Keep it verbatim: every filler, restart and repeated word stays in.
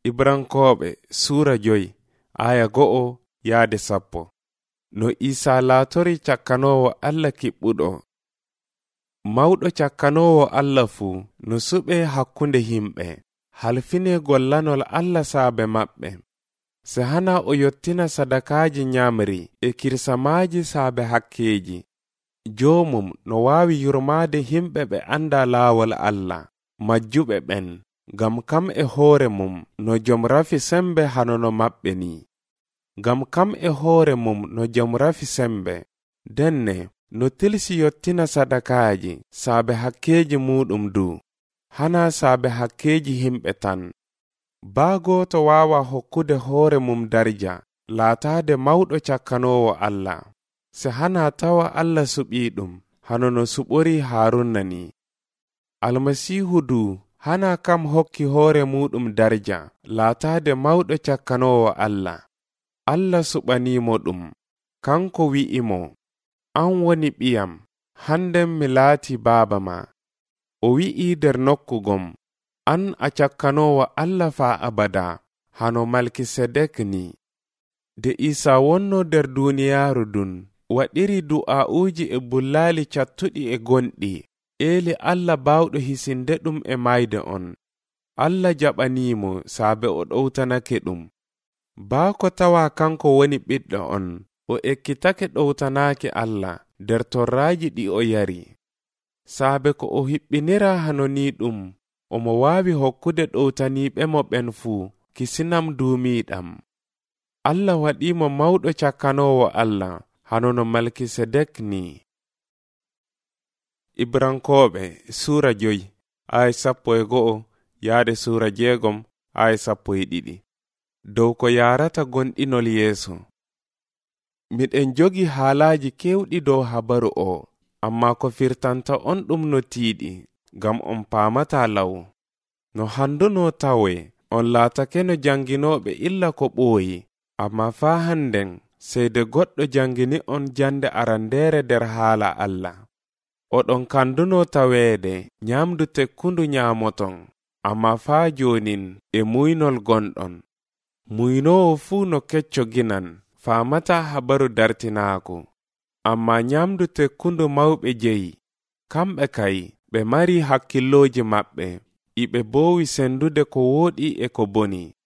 Ibrankoɓe Sura joyi aya go'o yaade sappo. No Isa laatori cakkanowo Allah kiɓɓuɗo. Mawɗo cakkanowo Allah fuu no suɓe hakkunde himɓe, halfine gollanol Allah saabe maɓɓe. Se hana o yottina sadakaaji nyamri e kirsamaaji saabe hakkeeji. Joomum no waawi yurmaade himɓe ɓe anda laawol Allah, majjuɓe ɓen, gam kam e hoore mum no jom rafi sembe hanono maɓɓe ni. Gam kam e hoore mum no jom rafi sembe, denne no tilsi yottina sadakaaji saabe hakkeeji muɗum du, hana saabe hakkeeji himɓe tan. Baagoto waawa hokkude hoore mum darja laataade mawɗo cakkanowo Allah, se hana tawa Allah suɓii ɗum hanono suɓori Haaruna ni. Almasiihu du hana kam hokki hoore muɗum darja laataade mawɗo cakkanowo Allah. Allah suɓanimo ɗum, kanko wi'imo, an woni ɓiyam, handen mi laati baaba ma. O wi'i der nokkugom, an a cakkanowo Allah faa abada, hano Malkisedek ni. De Isa wonno der duniyaaru dun, waɗiri du'a'uuji e bullaali cattuɗi e gonɗi, eli Allah bawɗo hisinde ɗum e mayde on. Allah jaɓanimo saabe o ɗowtanake ɗum. Baako tawa kanko woni ɓiɗɗo on, o ekkitake ɗowtanaake Allah der torraaji ɗi o yari. Saabe ko o hiɓɓinira hanoni ɗum, omo waawi hokkude ɗowtaniiɓe mo ɓen fuu kisinam duumiiɗam. Allah waɗimo mawɗo cakkanowo Allah, hanono Malkisedek ni. Ibrankoɓe Sura joyi aya sappo e go'o yaade Sura jeegom aya sappo e ɗiɗi. Dow ko yarata gonɗinol yeeso. Miɗen jogi haalaaji kewɗi dow habaru o, amma ko firtanta on ɗum no tiiɗi, gam on paamata law. No handuno tawe, on laatake no janginoɓe illa ko ɓooyi, amma faa handen seyde goɗɗo jangini on jande arandeere der haala Allah. Oɗon kanduno taweede nyamdu tekkundu nyaamoton, amma faa jonin e muynol gonɗon. Muynowo fuu no kecco ginan faamata habaru dartinaako, amma nyamdu tekkundu mawɓe jeyi, kamɓe kay ɓe mari hakkilloji maɓɓe, iɓe boowi sendude ko wooɗi e ko boni.